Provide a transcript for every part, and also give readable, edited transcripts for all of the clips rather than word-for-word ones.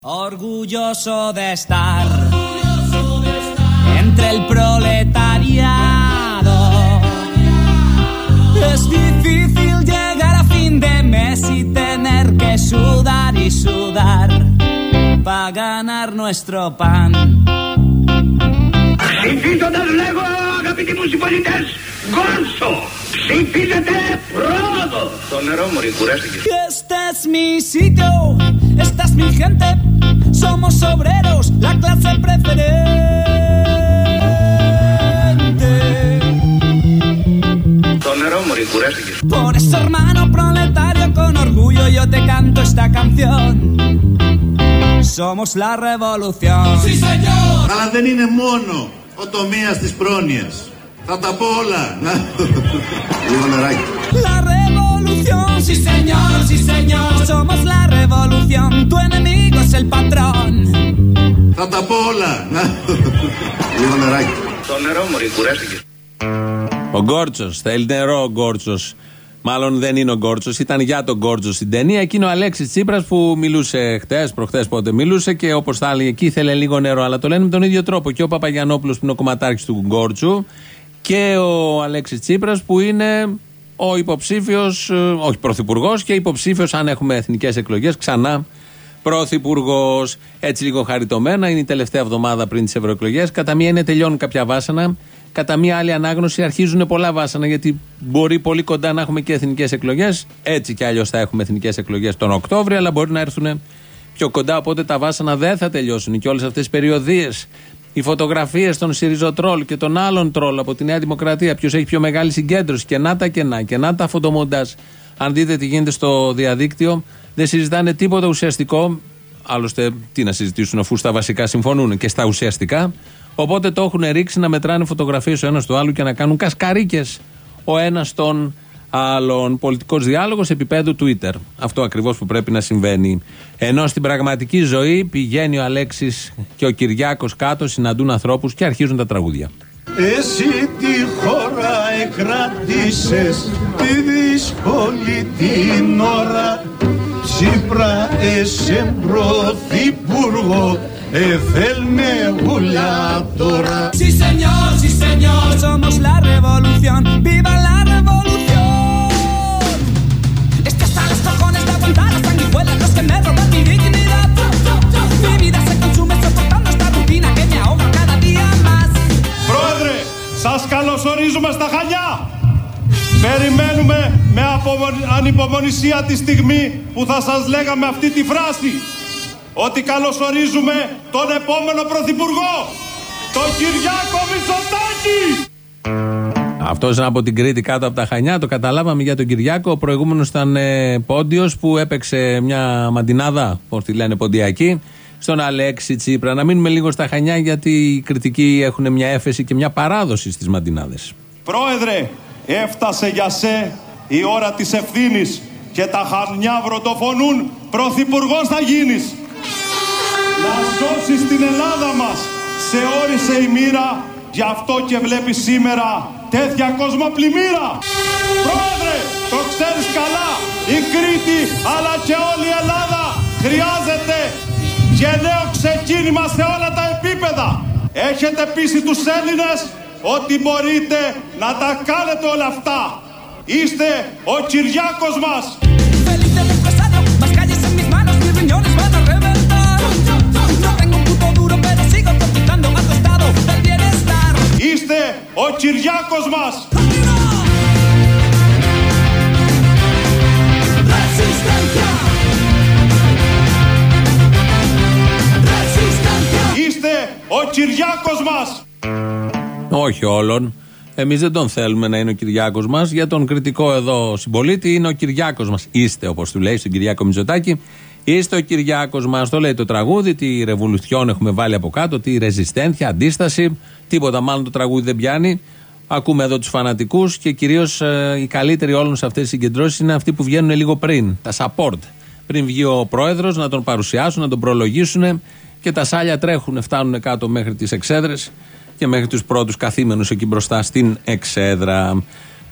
Orgulloso de estar entre el proletariado. Es difícil llegar a fin de mes y tener que sudar y sudar para ganar nuestro pan. Ψηφίζω τον λέγω, αγαπητοί μου συμπολίτες, Γκόρτσο. Ψηφίζετε πρόοδο. Το νερό μου κουράστηκε. Este es mi sitio, esta es mi gente. Somos obreros, la clase preferente. Το νερό μου κουράστηκε. Por eso, hermano proletario, con orgullo yo te canto esta canción. Somos la revolución. Sí, señor. Αλλά δεν είναι μόνο ο τομέας της πρόνοιας. Θα τα πω όλα. Λίγο νεράκι. La revolución. Sí, señor, sí, señor. Somos la revolución. Tu enemigo es el patrón. Θα τα πω όλα. Λίγο νεράκι. Το νερό μου κουράστηκε. Ο Γκόρτσος, θέλει νερό ο Γκόρτσος. Μάλλον δεν είναι ο Γκόρτσος, ήταν για τον Γκόρτσο στην ταινία. Εκείνο ο Αλέξης Τσίπρας που μιλούσε χτες, προχτές πότε μιλούσε και όπως θα έλεγε εκεί ήθελε λίγο νερό. Αλλά το λένε με τον ίδιο τρόπο και ο Παπαγιαννόπουλος που είναι ο κομματάρχης του Γκόρτσου και ο Αλέξης Τσίπρας που είναι ο υποψήφιος, όχι πρωθυπουργός και υποψήφιος αν έχουμε εθνικές εκλογές ξανά πρωθυπουργός. Έτσι λίγο χαριτωμένα, είναι η τελευταία εβδομάδα πριν τις ευρωεκλογές. Κατά μία είναι τελειώνουν κάποια βάσανα. Κατά μία άλλη ανάγνωση αρχίζουν πολλά βάσανα γιατί μπορεί πολύ κοντά να έχουμε και εθνικές εκλογές. Έτσι κι αλλιώς θα έχουμε εθνικές εκλογές τον Οκτώβριο, αλλά μπορεί να έρθουν πιο κοντά. Οπότε τα βάσανα δεν θα τελειώσουν. Και όλες αυτές τις περιοδίες, οι φωτογραφίες των Σιριζοτρόλ και των άλλων τρόλ από τη Νέα Δημοκρατία, ποιος έχει πιο μεγάλη συγκέντρωση και να τα κενά και να τα φωτομοντάζ. Αν δείτε τι γίνεται στο διαδίκτυο, δεν συζητάνε τίποτα ουσιαστικό. Άλλωστε, τι να συζητήσουν αφού στα βασικά συμφωνούν και στα ουσιαστικά. Οπότε το έχουν ρίξει να μετράνε φωτογραφίες ο ένας του άλλου και να κάνουν κασκαρίκες ο ένας τον άλλον. Πολιτικός διάλογος επίπεδου Twitter. Αυτό ακριβώς που πρέπει να συμβαίνει. Ενώ στην πραγματική ζωή πηγαίνει ο Αλέξης και ο Κυριάκος κάτω, συναντούν ανθρώπους και αρχίζουν τα τραγούδια. Εσύ τη χώρα εκρατήσες τη δύσκολη την ώρα. Τσίπρα εσέ πρωθυπουργό. Θέλme ούλα τώρα. Sí señor, sí señor. Somos la revolución. ¡Viva la revolución! Es que hasta los cojones de aguantar las sanguijuelas, los que me roban mi dignidad. Mi vida se consume soportando esta rutina que me ahoga cada día más. Πρόεδρε, σας καλωσορίζουμε στα Χανιά. Περιμένουμε με ανυπομονησία τη στιγμή που θα σας λέγαμε αυτή τη φράση. Ότι καλωσορίζουμε τον επόμενο πρωθυπουργό, τον Κυριάκο Μητσοτάκη. Αυτός είναι από την Κρήτη κάτω από τα Χανιά, το καταλάβαμε για τον Κυριάκο. Ο προηγούμενος ήταν Πόντιος που έπαιξε μια μαντινάδα, πώς τη λένε ποντιακή, στον Αλέξη Τσίπρα. Να μείνουμε λίγο στα Χανιά γιατί οι κριτικοί έχουν μια έφεση και μια παράδοση στις μαντινάδες. Πρόεδρε, έφτασε για σε η ώρα της ευθύνης και τα Χανιά βροντοφωνούν, πρωθυπουργός θα γίνεις. Να σώσεις την Ελλάδα μας, σε όρισε η μοίρα, γι' αυτό και βλέπεις σήμερα τέτοια κοσμοπλημμύρα. Πρόεδρε, το ξέρεις καλά, η Κρήτη αλλά και όλη η Ελλάδα χρειάζεται γενναίο ξεκίνημα σε όλα τα επίπεδα. Έχετε πείσει τους Έλληνες ότι μπορείτε να τα κάνετε όλα αυτά. Είστε ο Κυριάκος μας. Είστε ο Κυριάκος μας. Είστε ο Κυριάκος μας. Όχι όλων. Εμείς δεν τον θέλουμε να είναι ο Κυριάκος μας. Για τον κριτικό εδώ συμπολίτη είναι ο Κυριάκος μας. Είστε, όπως του λέει στον Κυριάκο Μητσοτάκη. Είστε ο Κυριάκος μας, το λέει το τραγούδι. Τι ρεβολουθιόν έχουμε βάλει από κάτω, τι ρεζιστένθια, αντίσταση. Τίποτα, μάλλον το τραγούδι δεν πιάνει. Ακούμε εδώ τους φανατικούς και κυρίως οι καλύτεροι όλων σε αυτές τις συγκεντρώσεις είναι αυτοί που βγαίνουν λίγο πριν. Τα support. Πριν βγει ο πρόεδρος να τον παρουσιάσουν, να τον προλογίσουν και τα σάλια τρέχουν, φτάνουν κάτω μέχρι τις εξέδρες και μέχρι τους πρώτους καθήμενους εκεί μπροστά στην εξέδρα.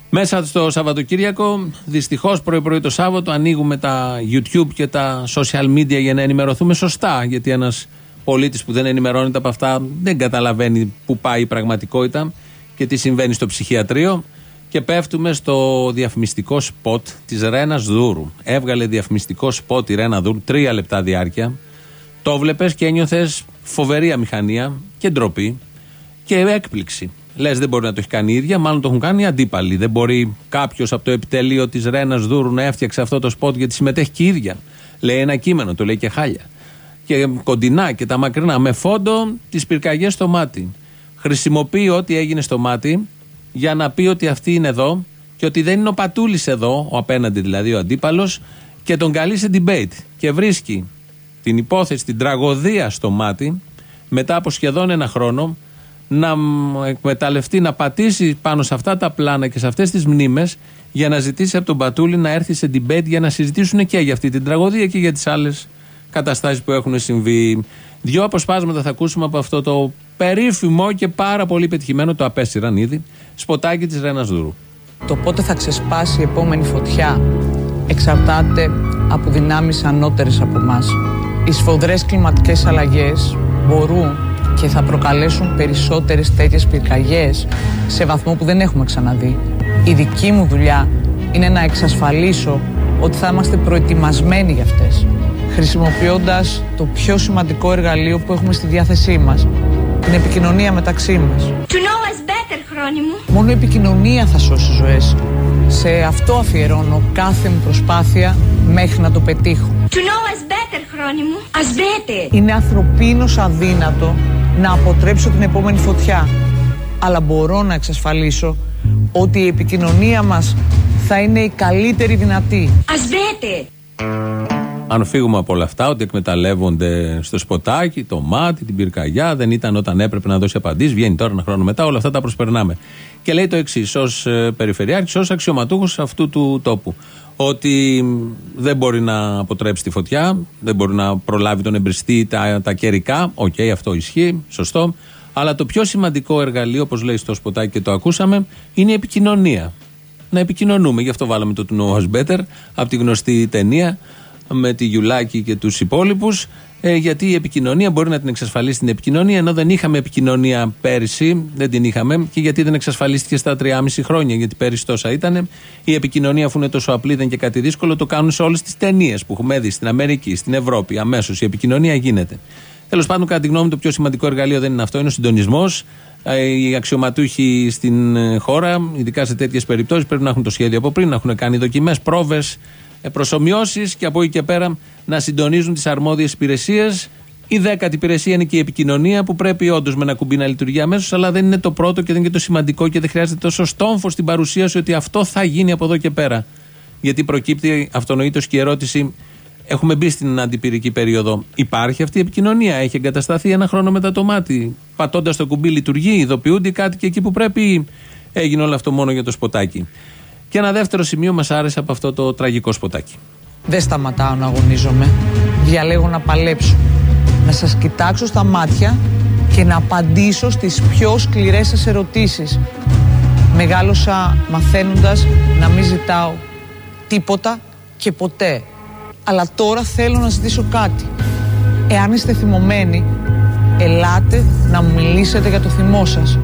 Μέσα στο Σαββατοκύριακο, δυστυχώς πρωί-πρωί το Σάββατο, ανοίγουμε τα YouTube και τα social media για να ενημερωθούμε σωστά. Γιατί ένας πολίτης που δεν ενημερώνεται από αυτά δεν καταλαβαίνει πού πάει η πραγματικότητα και τι συμβαίνει στο ψυχιατρίο. Και πέφτουμε στο διαφημιστικό σποτ της Ρένας Δούρου. Έβγαλε διαφημιστικό σποτ η Ρένα Δούρου, 3 λεπτά διάρκεια. Το βλέπες και ένιωθες φοβερή αμηχανία και ντροπή και έκπληξη. Λες, δεν μπορεί να το έχει κάνει η ίδια, μάλλον το έχουν κάνει οι αντίπαλοι. Δεν μπορεί κάποιος από το επιτελείο της Ρένας Δούρου να έφτιαξε αυτό το σποτ γιατί συμμετέχει και η ίδια. Λέει ένα κείμενο, το λέει και χάλια. Και κοντινά και τα μακρινά, με φόντο τις πυρκαγιές στο μάτι. Χρησιμοποιεί ό,τι έγινε στο μάτι για να πει ότι αυτή είναι εδώ και ότι δεν είναι ο Πατούλης εδώ, ο απέναντι δηλαδή, ο αντίπαλος, και τον καλεί σε debate. Και βρίσκει την υπόθεση, την τραγωδία στο μάτι, μετά από σχεδόν ένα χρόνο, να εκμεταλλευτεί, να πατήσει πάνω σε αυτά τα πλάνα και σε αυτές τις μνήμες για να ζητήσει από τον Πατούλη να έρθει σε debate για να συζητήσουν και για αυτή την τραγωδία και για τις άλλες καταστάσεις που έχουν συμβεί. 2 αποσπάσματα θα ακούσουμε από αυτό το περίφημο και πάρα πολύ πετυχημένο, το απέσυραν ήδη, σποτάκι της Ρένας Δούρου. Το πότε θα ξεσπάσει η επόμενη φωτιά εξαρτάται από δυνάμεις ανώτερες από εμάς. Οι σφοδρές κλιματικές αλλαγές μπορούν και θα προκαλέσουν περισσότερες τέτοιες πυρκαγιές σε βαθμό που δεν έχουμε ξαναδεί. Η δική μου δουλειά είναι να εξασφαλίσω ότι θα είμαστε προετοιμασμένοι για αυτές, χρησιμοποιώντας το πιο σημαντικό εργαλείο που έχουμε στη διάθεσή μας, την επικοινωνία μεταξύ μας. To know us better, χρόνι μου. Μόνο η επικοινωνία θα σώσει ζωές. Σε αυτό αφιερώνω κάθε μου προσπάθεια μέχρι να το πετύχω. To know us better, χρόνι μου. As better. Είναι ανθρωπίνως αδύνατο να αποτρέψω την επόμενη φωτιά, αλλά μπορώ να εξασφαλίσω ότι η επικοινωνία μας θα είναι η καλύτερη δυνατή. As better. Αν φύγουμε από όλα αυτά, ότι εκμεταλλεύονται στο σποτάκι, το μάτι, την πυρκαγιά, δεν ήταν όταν έπρεπε να δώσει απαντήσεις, βγαίνει τώρα ένα χρόνο μετά, όλα αυτά τα προσπερνάμε. Και λέει το εξής, ως περιφερειάρχης, ως αξιωματούχος αυτού του τόπου, ότι δεν μπορεί να αποτρέψει τη φωτιά, δεν μπορεί να προλάβει τον εμπριστή, τα καιρικά, αυτό ισχύει, σωστό, αλλά το πιο σημαντικό εργαλείο, όπως λέει στο σποτάκι και το ακούσαμε, είναι η επικοινωνία. Να επικοινωνούμε, γι' αυτό βάλαμε το To Know Us Better, από τη γνωστή ταινία, με τη Γιουλάκη και τους υπόλοιπους, γιατί η επικοινωνία μπορεί να την εξασφαλίσει την επικοινωνία, ενώ δεν είχαμε επικοινωνία πέρυσι, δεν την είχαμε, και γιατί δεν εξασφαλίστηκε στα 3,5 χρόνια, γιατί πέρυσι τόσα ήταν. Η επικοινωνία, αφού είναι τόσο απλή, δεν είναι και κάτι δύσκολο, το κάνουν σε όλες τις ταινίες που έχουμε δει στην Αμερική, στην Ευρώπη, αμέσως η επικοινωνία γίνεται. Τέλος πάντων, κατά τη γνώμη μου, το πιο σημαντικό εργαλείο δεν είναι αυτό, είναι ο συντονισμός. Οι αξιωματούχοι στην χώρα, ειδικά σε τέτοιες περιπτώσεις, πρέπει να έχουν το σχέδιο από πριν, να έχουν κάνει δοκιμές, πρόβες, προσομοιώσεις και από εκεί και πέρα να συντονίζουν τις αρμόδιες υπηρεσίες. Η 10η υπηρεσία είναι και η επικοινωνία, που πρέπει όντως με ένα κουμπί να λειτουργεί αμέσως, αλλά δεν είναι το πρώτο και δεν είναι και το σημαντικό και δεν χρειάζεται τόσο στόμφο στην παρουσίαση ότι αυτό θα γίνει από εδώ και πέρα. Γιατί προκύπτει αυτονοήτως και η ερώτηση, έχουμε μπει στην αντιπυρική περίοδο. Υπάρχει αυτή η επικοινωνία, έχει εγκατασταθεί ένα χρόνο μετά το μάτι. Πατώντας το κουμπί λειτουργεί, ειδοποιούνται κάτι και εκεί που πρέπει, έγινε όλο αυτό μόνο για το σποτάκι. Και ένα δεύτερο σημείο μας άρεσε από αυτό το τραγικό σποτάκι. Δεν σταματάω να αγωνίζομαι. Διαλέγω να παλέψω. Να σας κοιτάξω στα μάτια και να απαντήσω στις πιο σκληρές σας ερωτήσεις. Μεγάλωσα μαθαίνοντας να μην ζητάω τίποτα και ποτέ. Αλλά τώρα θέλω να ζητήσω κάτι. Εάν είστε θυμωμένοι, ελάτε να μου μιλήσετε για το θυμό σας.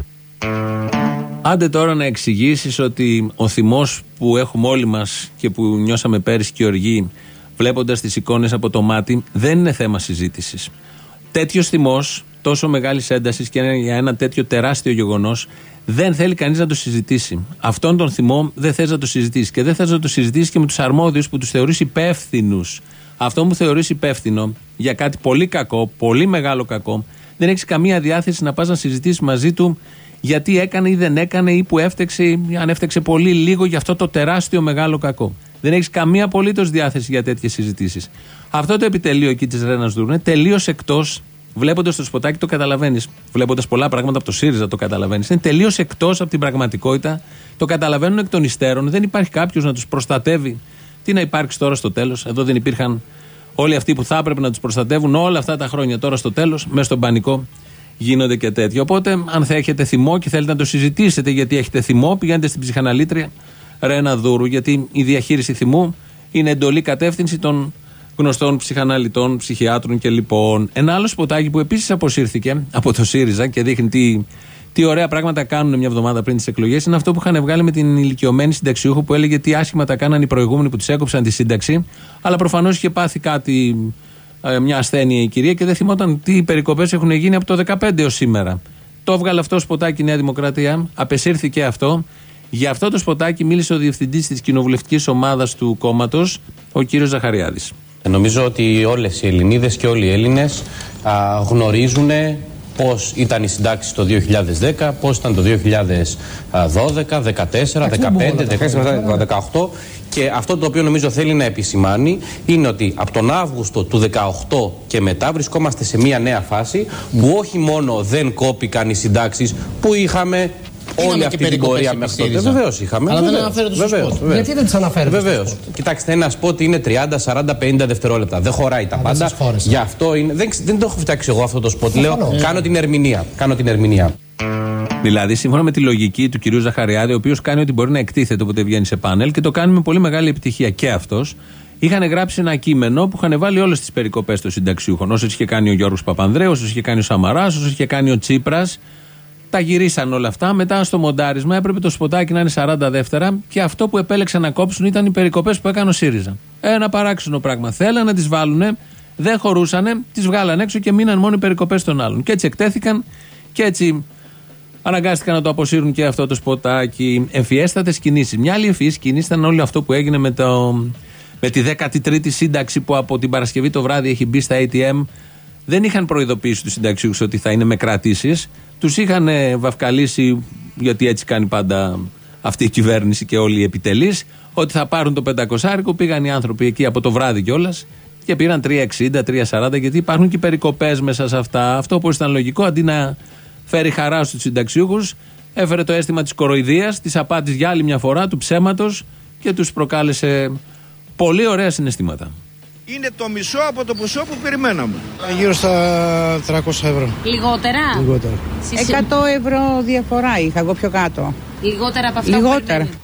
Άντε τώρα να εξηγήσεις ότι ο θυμός που έχουμε όλοι μας και που νιώσαμε πέρυσι και οργή, βλέποντας τις εικόνες από το μάτι, δεν είναι θέμα συζήτησης. Τέτοιος θυμός, τόσο μεγάλης έντασης και για ένα τέτοιο τεράστιο γεγονός, δεν θέλει κανείς να το συζητήσει. Αυτόν τον θυμό δεν θες να το συζητήσεις. Και δεν θες να το συζητήσεις και με τους αρμόδιους που τους θεωρείς υπεύθυνους. Αυτό που θεωρείς υπεύθυνο για κάτι πολύ κακό, πολύ μεγάλο κακό, δεν έχεις καμία διάθεση να πας να συζητήσεις μαζί του γιατί έκανε ή δεν έκανε ή που έφτεξε, αν έφτεξε πολύ λίγο για αυτό το τεράστιο μεγάλο κακό. Δεν έχεις καμία απολύτως διάθεση για τέτοιες συζητήσεις. Αυτό το επιτελείο εκεί της Ρένας Δούρου είναι τελείως εκτός. Βλέποντας το σποτάκι το καταλαβαίνεις. Βλέποντας πολλά πράγματα από το ΣΥΡΙΖΑ το καταλαβαίνεις. Είναι τελείως εκτός από την πραγματικότητα. Το καταλαβαίνουν εκ των υστέρων. Δεν υπάρχει κάποιος να τους προστατεύει. Τι να υπάρξει τώρα στο τέλος. Εδώ δεν υπήρχαν όλοι αυτοί που θα έπρεπε να τους προστατεύουν όλα αυτά τα χρόνια. Τώρα στο τέλος, μέσα στον πανικό, γίνονται και τέτοια. Οπότε, αν θα έχετε θυμό και θέλετε να το συζητήσετε γιατί έχετε θυμό, πηγαίνετε στην ψυχαναλήτρια Ρένα Δούρου, γιατί η διαχείριση θυμού είναι εντολή κατεύθυνση των γνωστών ψυχαναλυτών, ψυχιάτρων και λοιπόν. Ένα άλλο σποτάκι που επίσης αποσύρθηκε από το ΣΥΡΙΖΑ και δείχνει τι ωραία πράγματα κάνουν μια εβδομάδα πριν τις εκλογές, είναι αυτό που είχαν βγάλει με την ηλικιωμένη συνταξιούχο που έλεγε τι άσχημα τα κάναν οι προηγούμενοι που τους έκοψαν τη σύνταξη, αλλά προφανώς είχε πάθει κάτι, μια ασθένεια η κυρία και δεν θυμόταν τι περικοπές έχουν γίνει από το 2015 έως σήμερα. Το έβγαλε αυτό σποτάκι η Νέα Δημοκρατία, απεσύρθηκε αυτό. Για αυτό το σποτάκι μίλησε ο διευθυντής της κοινοβουλευτικής ομάδας του κόμματος, ο κύριος Ζαχαριάδης. Νομίζω ότι όλες οι Ελληνίδες και όλοι οι Έλληνες γνωρίζουν πώς ήταν οι συντάξεις το 2010, πώς ήταν το 2012, 2014, 2015, 2018 και αυτό το οποίο νομίζω θέλει να επισημάνει είναι ότι από τον Αύγουστο του 2018 και μετά βρισκόμαστε σε μια νέα φάση που όχι μόνο δεν κόπηκαν οι συντάξεις που είχαμε όλη αυτή την πορεία μέχρι τότε. Βεβαίως είχαμε. Αλλά δεν αναφέρετε στο σποτ. Γιατί δεν τις αναφέρετε? Βεβαίως. Κοιτάξτε, ένα σποτ είναι 30, 40, 50 δευτερόλεπτα. Δεν χωράει τα πάντα. Γι' αυτό είναι. Δεν το έχω φτιάξει εγώ αυτό το σποτ. Λέω, κάνω την ερμηνεία. Δηλαδή, σύμφωνα με τη λογική του κυρίου Ζαχαριάδη, ο οποίος κάνει ό,τι μπορεί να εκτίθεται όποτε βγαίνει σε πάνελ και το κάνει με πολύ μεγάλη επιτυχία και αυτός, είχαν γράψει ένα κείμενο που είχαν βάλει όλες τις περικοπές των συνταξιούχων. Όσες είχε κάνει ο Γιώργος Παπανδρέου, όσες είχε κάνει ο Σαμαράς, όσες είχε κάνει ο Τσίπρας. Τα γυρίσαν όλα αυτά. Μετά στο μοντάρισμα έπρεπε το σποτάκι να είναι 40 δεύτερα και αυτό που επέλεξαν να κόψουν ήταν οι περικοπές που έκανε ο ΣΥΡΙΖΑ. Ένα παράξενο πράγμα. Θέλανε να τις βάλουνε, δεν χωρούσανε, τις βγάλαν έξω και μείναν μόνο οι περικοπές των άλλων. Και έτσι εκτέθηκαν και έτσι αναγκάστηκαν να το αποσύρουν και αυτό το σποτάκι. Ευφιέστατες κινήσεις. Μια άλλη ευφυής κίνηση ήταν όλο αυτό που έγινε με τη 13η σύνταξη που από την Παρασκευή το βράδυ έχει μπει στα ATM. Δεν είχαν προειδοποιήσει τους συνταξιούχους ότι θα είναι με κρατήσεις. Τους είχαν βαφκαλίσει, γιατί έτσι κάνει πάντα αυτή η κυβέρνηση και όλοι οι επιτελείς, ότι θα πάρουν το 500. Πήγαν οι άνθρωποι εκεί από το βράδυ κιόλας και πήραν 3,60, 3,40, γιατί υπάρχουν και περικοπές μέσα σε αυτά. Αυτό που ήταν λογικό, αντί να φέρει χαρά στους συνταξιούχους, έφερε το αίσθημα της κοροϊδίας, της απάτης για άλλη μια φορά, του ψέματος και τους προκάλεσε πολύ ωραία συναισθήματα. Είναι το μισό από το ποσό που περιμέναμε. Γύρω στα 300 ευρώ. Λιγότερα? Λιγότερα. 100 ευρώ διαφορά είχα εγώ πιο κάτω. Λιγότερα από αυτά Λιγότερα. που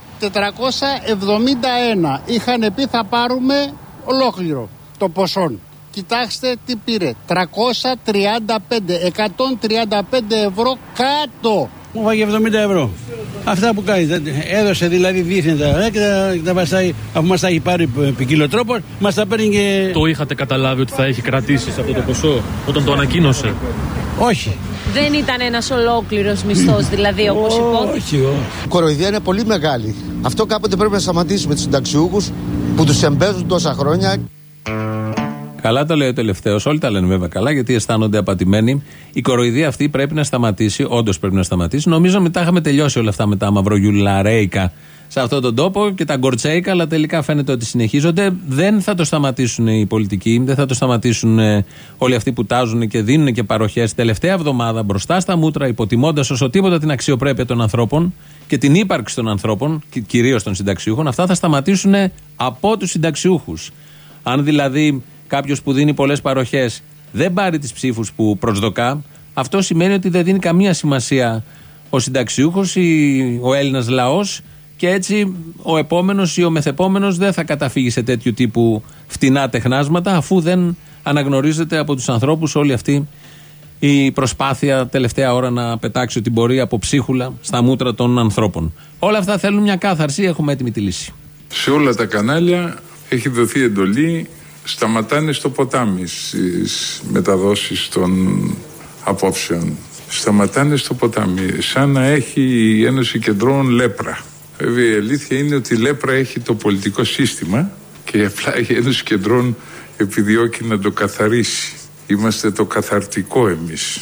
471. Είχαν πει θα πάρουμε ολόκληρο το ποσό. Κοιτάξτε τι πήρε. 335. 135 ευρώ κάτω. Μου βάγε 70 ευρώ. Αυτά που κάνει. Έδωσε δηλαδή δίθεν και τα βαστάει, αφού μας τα έχει πάρει ποικιλοτρόπος, μας τα παίρνει και... Το είχατε καταλάβει ότι θα έχει κρατήσει αυτό το ποσό όταν το ανακοίνωσε? Όχι. Δεν ήταν ένας ολόκληρος μισθός, δηλαδή, όπως υπόθηκε? Όχι. Η κοροϊδία είναι πολύ μεγάλη. Αυτό κάποτε πρέπει να σταματήσουμε τους συνταξιούχους που τους εμπέζουν τόσα χρόνια. Καλά το λέει ο τελευταίος. Όλοι τα λένε βέβαια καλά, γιατί αισθάνονται απατημένοι. Η κοροϊδία αυτή πρέπει να σταματήσει. Όντως πρέπει να σταματήσει. Νομίζω μετά είχαμε τελειώσει όλα αυτά με τα μαυρογιουλαρέικα σε αυτόν τον τόπο και τα γκορτσέικα, αλλά τελικά φαίνεται ότι συνεχίζονται. Δεν θα το σταματήσουν οι πολιτικοί, δεν θα το σταματήσουν όλοι αυτοί που τάζουν και δίνουν και παροχές. Τελευταία εβδομάδα μπροστά στα μούτρα, υποτιμώντας όσο τίποτα την αξιοπρέπεια των ανθρώπων και την ύπαρξη των ανθρώπων, κυρίως των συνταξιούχων, αυτά θα σταματήσουν από τους συνταξιούχους. Αν δηλαδή κάποιος που δίνει πολλές παροχές δεν πάρει τις ψήφους που προσδοκά, αυτό σημαίνει ότι δεν δίνει καμία σημασία ο συνταξιούχος ή ο Έλληνας λαός και έτσι ο επόμενος ή ο μεθεπόμενος δεν θα καταφύγει σε τέτοιου τύπου φτηνά τεχνάσματα, αφού δεν αναγνωρίζεται από τους ανθρώπους όλη αυτή η προσπάθεια τελευταία ώρα να πετάξει ό,τι μπορεί από ψίχουλα στα μούτρα των ανθρώπων. Όλα αυτά θέλουν μια κάθαρση, έχουμε έτοιμη τη λύση. Σε όλα τα κανάλια έχει δοθεί εντολή, σταματάνε στο ποτάμι στις μεταδόσεις των απόψεων. Σταματάνε στο ποτάμι, σαν να έχει η Ένωση Κεντρών λέπρα. Βέβαια η αλήθεια είναι ότι η λέπρα έχει το πολιτικό σύστημα και απλά η Ένωση Κεντρών επιδιώκει να το καθαρίσει. Είμαστε το καθαρτικό εμείς.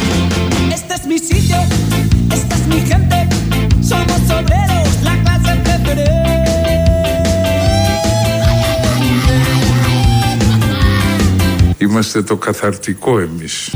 Είμαστε το καθαρτικό εμείς.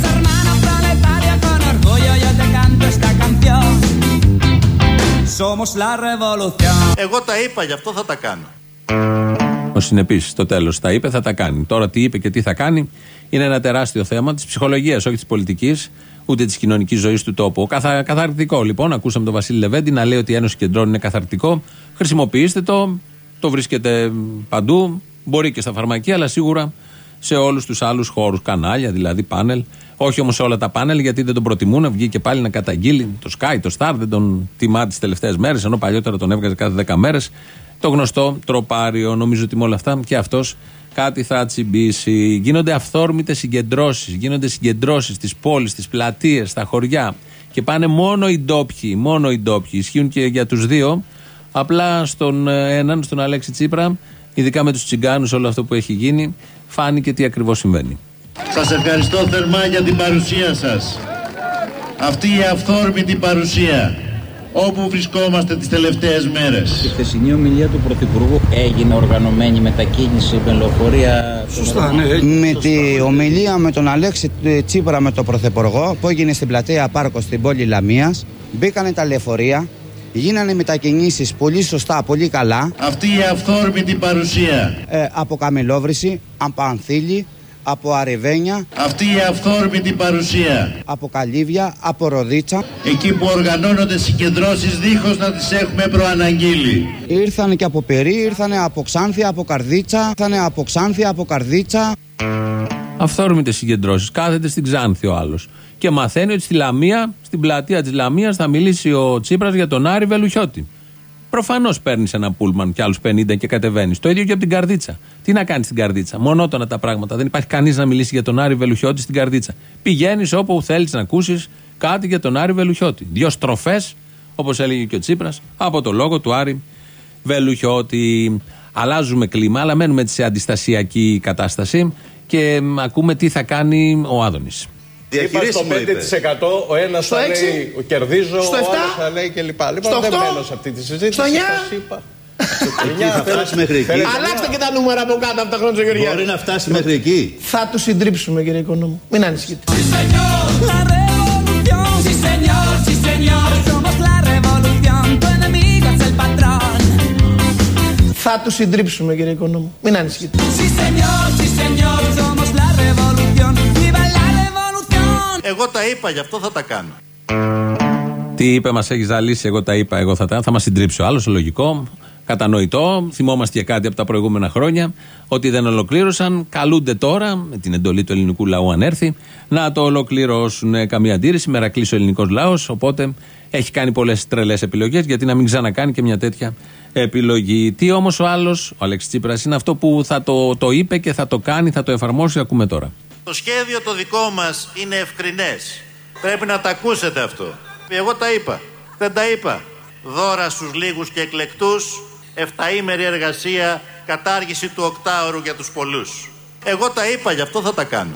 Εγώ τα είπα, γι' αυτό θα τα κάνω. Ο συνεπής στο τέλος τα είπε, θα τα κάνει. Τώρα τι είπε και τι θα κάνει είναι ένα τεράστιο θέμα της ψυχολογίας, όχι της πολιτικής, ούτε της κοινωνικής ζωής του τόπου. Καθαρτικό λοιπόν, ακούσαμε τον Βασίλη Λεβέντη να λέει ότι η Ένωση Κεντρών είναι καθαρτικό. Χρησιμοποιήστε το βρίσκεται παντού, μπορεί και στα φαρμακεία, αλλά σίγουρα σε όλους τους άλλους χώρους, κανάλια δηλαδή, πάνελ. Όχι όμως σε όλα τα πάνελ, γιατί δεν τον προτιμούν. Βγήκε πάλι να καταγγείλει το Sky, το Star, δεν τον τιμά τις τελευταίες μέρες, ενώ παλιότερα τον έβγαζε κάθε 10 μέρες. Το γνωστό τροπάριο. Νομίζω ότι με όλα αυτά και αυτός κάτι θα τσιμπήσει. Γίνονται αυθόρμητες συγκεντρώσεις. Γίνονται συγκεντρώσεις στις πόλεις, στις πλατείες, στα χωριά. Και πάνε μόνο οι ντόπιοι. Μόνο οι ντόπιοι. Ισχύουν και για τους δύο. Απλά στον έναν, στον Αλέξη Τσίπρα, ειδικά με τους τσιγκάνους, όλο αυτό που έχει γίνει, φάνηκε τι ακριβώς συμβαίνει. Σας ευχαριστώ θερμά για την παρουσία σας. Αυτή η αυθόρμητη παρουσία, όπου βρισκόμαστε τις τελευταίες μέρες. Η χθεσινή ομιλία του Πρωθυπουργού έγινε οργανωμένη μετακίνηση με λεωφορεία. Σωστά, ναι. Με τη ομιλία με τον Αλέξη Τσίπρα, με τον Πρωθυπουργό, που έγινε στην πλατεία Πάρκο στην πόλη Λαμίας, μπήκανε τα λεωφορεία, γίνανε μετακινήσεις πολύ σωστά, πολύ καλά. Αυτή η αυθόρμητη παρουσία. Από Καμιλόβρηση, από Ανθήλη, από Αρεβένια. Αυτή η αυθόρμητη παρουσία. Από Καλύβια, από Ροδίτσα. Εκεί που οργανώνονται συγκεντρώσεις δίχως να τις έχουμε προαναγγείλει. Ήρθανε και από Περί, ήρθανε από Ξάνθια, από Καρδίτσα. Ήρθανε από Ξάνθια, από Καρδίτσα. Αυθόρμητες συγκεντρώσεις. Κάθεται στην Ξάνθη ο άλλος. Και μαθαίνει ότι στη Λαμία, στην πλατεία της Λαμίας, θα μιλήσει ο Τσίπρας για τον Άρη Βελουχιώτη. Προφανώς παίρνεις ένα πούλμαν και άλλους 50 και κατεβαίνεις. Το ίδιο και από την Καρδίτσα. Τι να κάνεις στην Καρδίτσα? Μονότονα τα πράγματα. Δεν υπάρχει κανείς να μιλήσει για τον Άρη Βελουχιώτη στην Καρδίτσα. Πηγαίνεις όπου θέλεις να ακούσεις κάτι για τον Άρη Βελουχιώτη. 2 στροφές, όπως έλεγε και ο Τσίπρας, από το λόγο του Άρη Βελουχιώτη. Αλλάζουμε κλίμα, αλλά μένουμε σε αντιστασιακή κατάσταση και ακούμε τι θα κάνει ο Άδωνης. Είπα στο 5%, ο ένας θα λέει κερδίζω, ο άλλος θα λέει κλπ. Λοιπόν, δεν μένω σε αυτή τη συζήτηση. Στο 9. Θα φτάσει μέχρι εκεί. Αλλάξτε και τα νούμερα από κάτω από τα χρόνια του Γεωργιάδη. Μπορεί να φτάσει μέχρι εκεί. Θα του συντρίψουμε, κύριε Οικονόμου. Μην ανησυχείτε. Θα του συντρίψουμε, κύριε Οικονόμου. Μην ανησυχείτε. Εγώ τα είπα, γι' αυτό θα τα κάνω. Τι είπε, μας έχει ζαλίσει, εγώ τα είπα, εγώ θα μας συντρίψει ο άλλος, λογικό, κατανοητό. Θυμόμαστε και κάτι από τα προηγούμενα χρόνια, ότι δεν ολοκλήρωσαν. Καλούνται τώρα, με την εντολή του ελληνικού λαού, αν έρθει, να το ολοκληρώσουν. Καμία αντίρρηση, μερακλής ο ελληνικός λαός. Οπότε έχει κάνει πολλές τρελές επιλογές, γιατί να μην ξανακάνει και μια τέτοια επιλογή. Τι όμως ο άλλος, ο Αλέξης Τσίπρας, είναι αυτό που θα το είπε και θα το κάνει, θα το εφαρμόσει. Ακούμε τώρα. Το σχέδιο το δικό μας είναι ευκρινές. Πρέπει να τα ακούσετε αυτό. Εγώ τα είπα. Δεν τα είπα. Δώρα στους λίγους και εκλεκτούς, 7ήμερη εργασία, κατάργηση του 8ωρου για τους πολλούς. Εγώ τα είπα, γι' αυτό θα τα κάνω.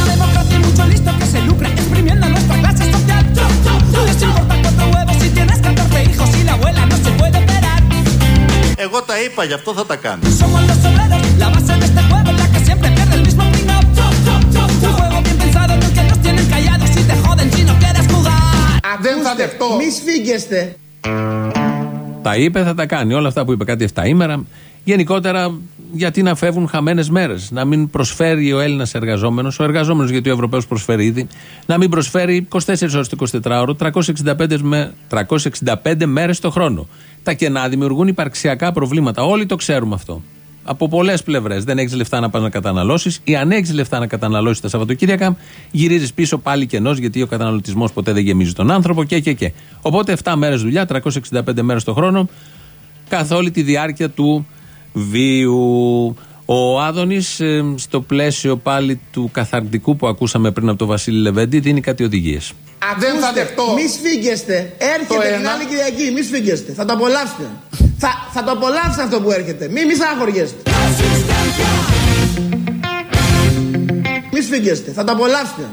Εγώ τα είπα, γι' αυτό θα τα κάνω. Δεν θα δεχτώ. Μη σφίγγεστε. Τα είπε, θα τα κάνει. Όλα αυτά που είπε, κάτι 7 ημέρα. Γενικότερα, γιατί να φεύγουν χαμένες μέρες. Να μην προσφέρει ο Έλληνας εργαζόμενος, ο εργαζόμενος γιατί ο Ευρωπαίος προσφέρει ήδη, να μην προσφέρει 24 ώρες το 24ωρο, 365 μέρες το χρόνο. Τα κενά δημιουργούν υπαρξιακά προβλήματα. Όλοι το ξέρουμε αυτό. Από πολλές πλευρές. Δεν έχεις λεφτά να πας να καταναλώσεις, ή αν έχεις λεφτά να καταναλώσεις τα Σαββατοκύριακα, γυρίζεις πίσω πάλι κενός, γιατί ο καταναλωτισμός ποτέ δεν γεμίζει τον άνθρωπο και. Οπότε 7 μέρες δουλειά, 365 μέρες το χρόνο, καθ' όλη τη διάρκεια του βίου. Ο Άδωνης, στο πλαίσιο πάλι του καθαρκτικού που ακούσαμε πριν από τον Βασίλη Λεβέντη, δίνει κάτι οδηγίες. Δεν θα δεχτώ. Μη σφίγγεστε. Έρχεται την άλλη Κυριακή. Μη σφίγγεστε. Θα το απολαύσετε. Θα το απολαύσετε αυτό που έρχεται. Μη στεναχωριέστε. Μη σφίγγεστε. Θα το απολαύσετε.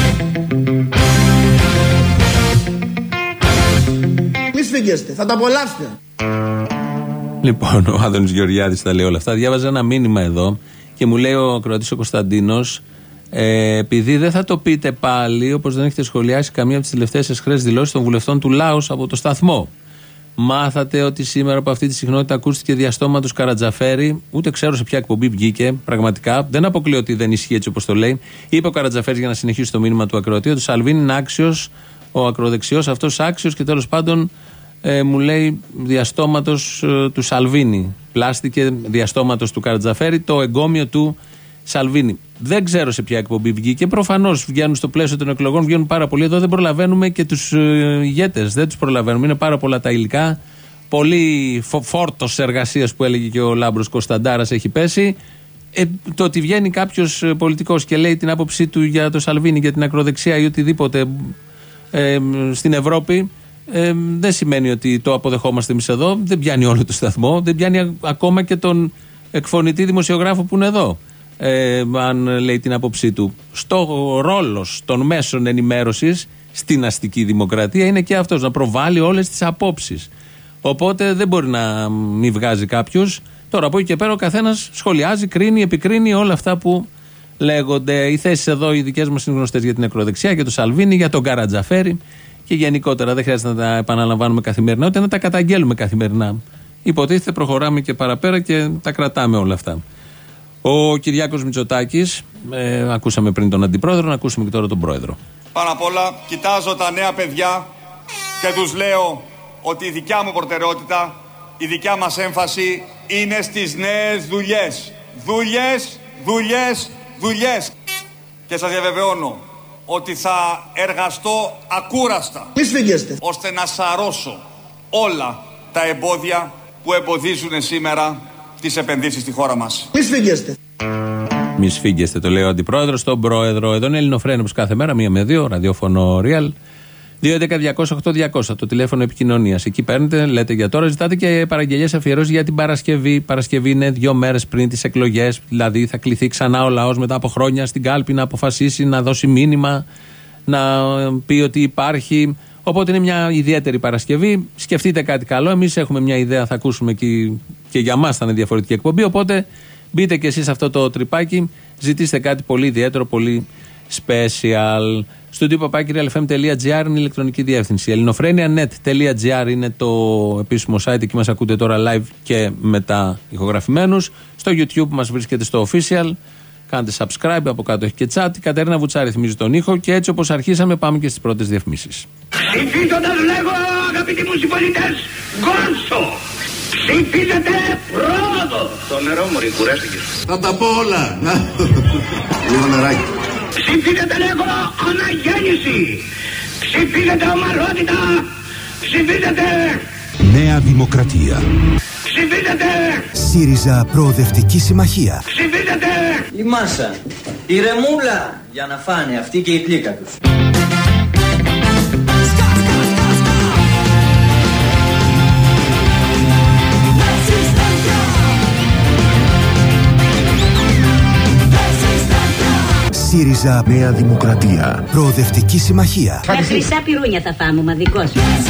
Μη σφίγγεστε. Θα το απολαύσετε. Λοιπόν, ο Άδωνης Γεωργιάδης τα λέει όλα αυτά. Διάβαζα ένα μήνυμα εδώ και μου λέει ο ακροατής ο Κωνσταντίνος, επειδή δεν θα το πείτε πάλι, όπως δεν έχετε σχολιάσει καμία από τις τελευταίες εσχρές δηλώσεις των βουλευτών του Λάος από το σταθμό. Μάθατε ότι σήμερα από αυτή τη συχνότητα ακούστηκε διαστόματος Καρατζαφέρη, ούτε ξέρω σε ποια εκπομπή βγήκε. Πραγματικά δεν αποκλείω ότι δεν ισχύει έτσι όπως το λέει. Είπε ο Καρατζαφέρης, για να συνεχίσει το μήνυμα του ακροατή, ότι ο Σαλβίνη είναι άξιος, ο ακροδεξιός αυτός άξιος και τέλος πάντων μου λέει διαστόματος του Σαλβίνη. Πλάστηκε διαστόματος του Καρτζαφέρη το εγκόμιο του Σαλβίνη. Δεν ξέρω σε ποια εκπομπή βγήκε. Προφανώς βγαίνουν στο πλαίσιο των εκλογών, βγαίνουν πάρα πολλοί. Εδώ δεν προλαβαίνουμε και τους ηγέτες. Δεν τους προλαβαίνουμε. Είναι πάρα πολλά τα υλικά. Πολύ φόρτος εργασίας που έλεγε και ο Λάμπρος Κωνσταντάρας έχει πέσει. Το ότι βγαίνει κάποιος πολιτικός και λέει την άποψή του για το Σαλβίνη, για την ακροδεξιά ή οτιδήποτε στην Ευρώπη, δεν σημαίνει ότι το αποδεχόμαστε εμείς εδώ. Δεν πιάνει όλο το σταθμό. Δεν πιάνει ακόμα και τον εκφωνητή δημοσιογράφο που είναι εδώ. Αν λέει την άποψή του. Στο ρόλος των μέσων ενημέρωσης στην αστική δημοκρατία είναι και αυτός, να προβάλλει όλες τις απόψεις. Οπότε δεν μπορεί να μην βγάζει κάποιος. Τώρα από εκεί και πέρα ο καθένας σχολιάζει, κρίνει, επικρίνει όλα αυτά που λέγονται. Οι θέσεις εδώ οι δικές μας είναι γνωστές για την ακροδεξιά, για τον Σαλβίνη, για τον Καρατζαφέρη και γενικότερα δεν χρειάζεται να τα επαναλαμβάνουμε καθημερινά, ούτε να τα καταγγέλουμε καθημερινά. Υποτίθεται προχωράμε και παραπέρα και τα κρατάμε όλα αυτά. Ο Κυριάκος Μητσοτάκης, ακούσαμε πριν τον Αντιπρόεδρο, να ακούσουμε και τώρα τον Πρόεδρο. Πάνω απ' όλα κοιτάζω τα νέα παιδιά και τους λέω ότι η δικιά μου προτεραιότητα, η δικιά μας έμφαση είναι στις νέες δουλειές. Δουλειές, δουλειές, δουλειές. Και σας διαβεβαιώνω ότι θα εργαστώ ακούραστα, ώστε να σαρώσω όλα τα εμπόδια που εμποδίζουν σήμερα τις επενδύσεις στη χώρα μας. Μη σφίγγεστε, το λέει ο Αντιπρόεδρος στον Πρόεδρο. Εδώ είναι Ελληνοφρένη όπως κάθε μέρα, 1 με 2, ραδιόφωνο Real. 2.11.200.8.200 το τηλέφωνο επικοινωνίας. Εκεί παίρνετε, λέτε για τώρα, ζητάτε και παραγγελίες αφιερώσεις για την Παρασκευή. Παρασκευή είναι 2 μέρες πριν τις εκλογές. Δηλαδή θα κληθεί ξανά ο λαός μετά από χρόνια στην κάλπη να αποφασίσει, να δώσει μήνυμα, να πει ότι υπάρχει. Οπότε είναι μια ιδιαίτερη Παρασκευή. Σκεφτείτε κάτι καλό. Εμείς έχουμε μια ιδέα, θα ακούσουμε και για μας θα είναι διαφορετική εκπομπή. Οπότε μπείτε και εσείς σε αυτό το τρυπάκι, ζητήστε κάτι πολύ ιδιαίτερο, πολύ special. studio.papakirialfm.gr είναι η ηλεκτρονική διεύθυνση. ελληνοφρένια.net.gr είναι το επίσημο site, εκεί μας ακούτε τώρα live και μετά ηχογραφημένους. Στο YouTube μας βρίσκεται στο official. Κάντε subscribe, από κάτω έχει και chat. Η Κατερίνα Βουτσάρη θυμίζει τον ήχο και έτσι όπως αρχίσαμε πάμε και στις πρώτες διαφημίσεις. Ψηφίζοντας λέγω, αγαπητοί μου συμπολίτες, Γκόνσο! Ψηφίζετε πρόοδο! Το νερό μου κουράστηκε. Θα τα πω όλα. Λίγο νεράκι. Ψηφίζετε λέγω, αναγέννηση! Ψηφίζετε ομαλότητα! Ψηφίζετε Νέα Δημοκρατία. Ψηφίζετε ΣΥΡΙΖΑ Προοδευτική Συμμαχία. Ψηφίζετε η Μάσα, η Ρεμούλα, για να φάνε αυτή και η πλήκα τους. ΣΥΡΙΖΑ Νέα Δημοκρατία. Προοδευτική Συμμαχία. Τα χρυσά πυρούνια θα φάμε, ομαδικός.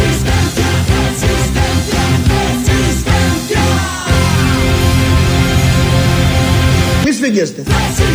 Μη σφίγγεστε.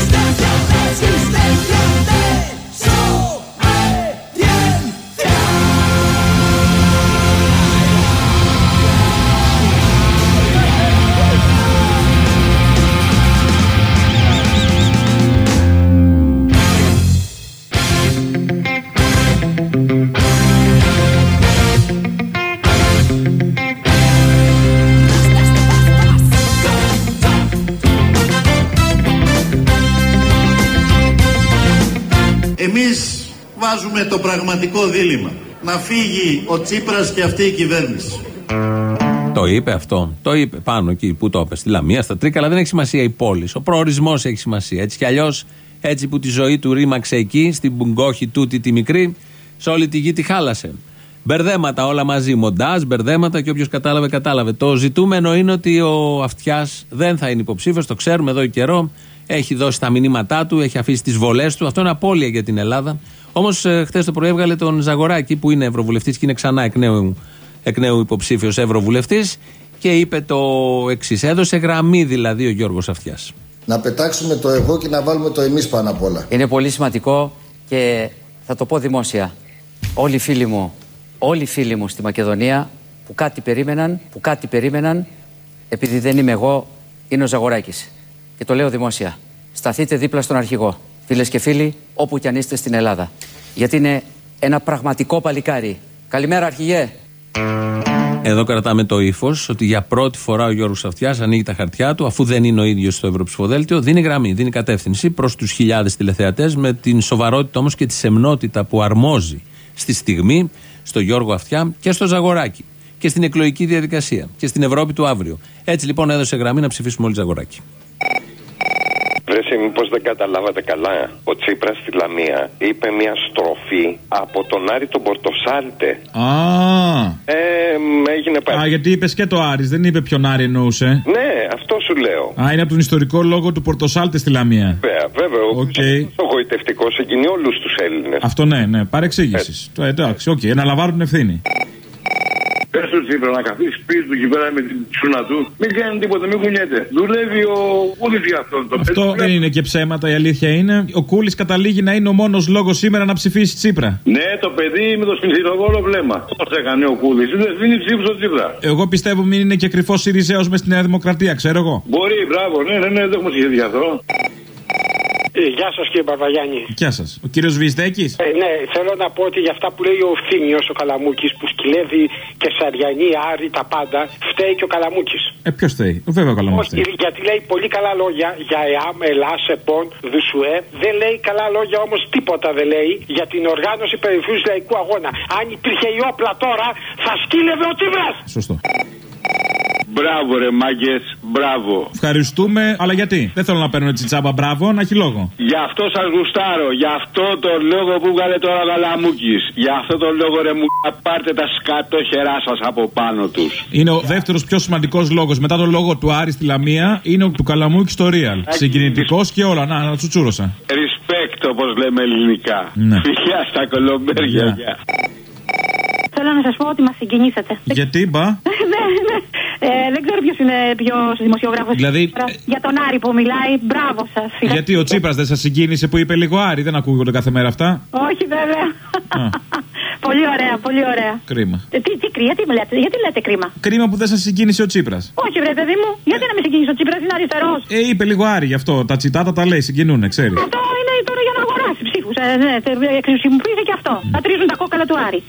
Εμείς βάζουμε το πραγματικό δίλημμα. Να φύγει ο Τσίπρας και αυτή η κυβέρνηση. Το είπε αυτό. Το είπε πάνω εκεί που το είπε. Στη Λαμία, στα Τρίκαλα. Δεν έχει σημασία η πόλη. Ο προορισμός έχει σημασία. Έτσι κι αλλιώς, έτσι που τη ζωή του ρήμαξε εκεί, στην Μπουγκόχη τούτη τη μικρή, σε όλη τη γη τη χάλασε. Μπερδέματα όλα μαζί. Μοντάζ, μπερδέματα και όποιος κατάλαβε, κατάλαβε. Το ζητούμενο είναι ότι ο Αυτιάς δεν θα είναι υποψήφιος. Το ξέρουμε εδώ καιρό. Έχει δώσει τα μηνύματά του, έχει αφήσει τις βολές του. Αυτό είναι απώλεια για την Ελλάδα. Όμως χθες το πρωί έβγαλε τον Ζαγοράκη που είναι ευρωβουλευτής και είναι ξανά εκ νέου υποψήφιος ευρωβουλευτής και είπε το εξής. Έδωσε γραμμή δηλαδή ο Γιώργος Αυτιάς. Να πετάξουμε το εγώ και να βάλουμε το εμείς πάνω απ' όλα. Είναι πολύ σημαντικό και θα το πω δημόσια. Όλοι οι φίλοι μου στη Μακεδονία που κάτι περίμεναν, επειδή δεν είμαι εγώ, είναι ο Ζαγοράκης. Και το λέω δημόσια. Σταθείτε δίπλα στον αρχηγό. Φίλες και φίλοι, όπου κι αν είστε στην Ελλάδα. Γιατί είναι ένα πραγματικό παλικάρι. Καλημέρα, αρχηγέ. Εδώ κρατάμε το ύφος ότι για πρώτη φορά ο Γιώργος Αυτιάς ανοίγει τα χαρτιά του, αφού δεν είναι ο ίδιος στο Ευρωψηφοδέλτιο, δίνει γραμμή, δίνει κατεύθυνση προς τους χιλιάδες τηλεθεατές, με την σοβαρότητα όμως και τη σεμνότητα που αρμόζει στη στιγμή στο Γιώργο Αυτιά και στο Ζαγοράκη και στην εκλογική διαδικασία και στην Ευρώπη του αύριο. Έτσι λοιπόν έδωσε γραμμή να ψηφίσουμε όλοι Ζαγοράκη. Μήπως δεν καταλάβατε καλά. Ο Τσίπρας στη Λαμία είπε μια στροφή από τον Άρη τον Πορτοσάλτε. Έγινε πάλι. Γιατί είπε και το Άρης, δεν είπε ποιον Άρη εννοούσε. Ναι, αυτό σου λέω. Είναι από τον ιστορικό λόγο του Πορτοσάλτε στη Λαμία. Βέβαια. Ο γοητευτικός συγκινεί όλους τους Έλληνες. Αυτό ναι, παρεξήγησης. Εντάξει, αναλαμβάνουν την ευθύνη. Πες του Τσίπρα να καθίσει σπίτι του εκεί πέρα με την τσούνα του. Μην κάνει τίποτα, μην κουνιέται. Δουλεύει ο Κούλης για αυτόν. Αυτό δεν είναι και ψέματα, η αλήθεια είναι. Ο Κούλης καταλήγει να είναι ο μόνος λόγος σήμερα να ψηφίσει Τσίπρα. Ναι, το παιδί με το σπινθυροβόλο βλέμμα. Πώς έκανε ο Κούλης, δεν δίνει ψήφου στο Τσίπρα. Εγώ πιστεύω μην είναι και κρυφός Συριζέος μες στη Νέα Δημοκρατία, ξέρω εγώ. Μπορεί, μπράβο, ναι, δεν έχουμε σχέδιο γι' αυτό. Γεια σας κύριε Παπαγιάννη. Γεια σας. Ο κύριος Βυζδέκης. Ναι, θέλω να πω ότι για αυτά που λέει ο Ευθύμιος ο Καλαμούκης που σκυλεύει και Σαριανή, Άρη, τα πάντα, φταίει και ο Καλαμούκης. Ποιος φταίει? Βέβαια ο Καλαμούκης. Γιατί λέει πολύ καλά λόγια για ΕΑΜ, ΕΛΑΣ, ΕΠΟΝ, ΔΣΟΕ. Δεν λέει καλά λόγια όμως τίποτα δεν λέει για την οργάνωση περιφερειακού λαϊκού αγώνα. Αν υπήρχε η όπλα τώρα θα σκύλευε ο Τσίπρας. Σωστό. Μπράβο ρε μάγκες, μπράβο. Ευχαριστούμε, αλλά γιατί? Δεν θέλω να παίρνω έτσι τσάμπα μπράβο, να έχει λόγο. Γι' αυτό σας γουστάρω, γι' αυτό το λόγο που βγάλε τώρα ο Καλαμούκης. Γι' αυτό το λόγο ρε μου πάρτε τα σκατόχερά σας από πάνω τους. Είναι ο δεύτερος πιο σημαντικός λόγος μετά τον λόγο του Άρη στη Λαμία, είναι ο του Καλαμούκη στο Real. Συγκινητικός και όλα, να τσουτσούρωσα. Respect όπως λέμε ελληνικά. Ναι. Φιλιά στα κολομπέρια. Θέλω να σας πω ότι μας συγκινήσατε. Γιατί, μπα? Δεν ξέρω ποιος είναι ποιος δημοσιογράφος. Δηλαδή, για τον Άρη που μιλάει, μπράβο σας. Γιατί ο Τσίπρας δεν σας συγκίνησε που είπε λίγο Άρη? Δεν ακούγονται κάθε μέρα αυτά. Όχι βέβαια. Πολύ ωραία, πολύ ωραία. Κρίμα. Γιατί λέτε, γιατί λέτε κρίμα? Κρίμα που δεν σας συγκίνησε ο Τσίπρας. Όχι βρε παιδί μου, γιατί να με συγκίνησε ο Τσίπρας, είναι αριστερός. Είπε λίγο Άρη γι' αυτό, τα τσιτάτα τα λέει, συγκινούνε, ξέρει. Αυτό είναι τώρα για να αγοράσει ψήφους, χρησιμοποιείται και αυτό. Θα τρίζουν τα κόκκαλα του Άρη.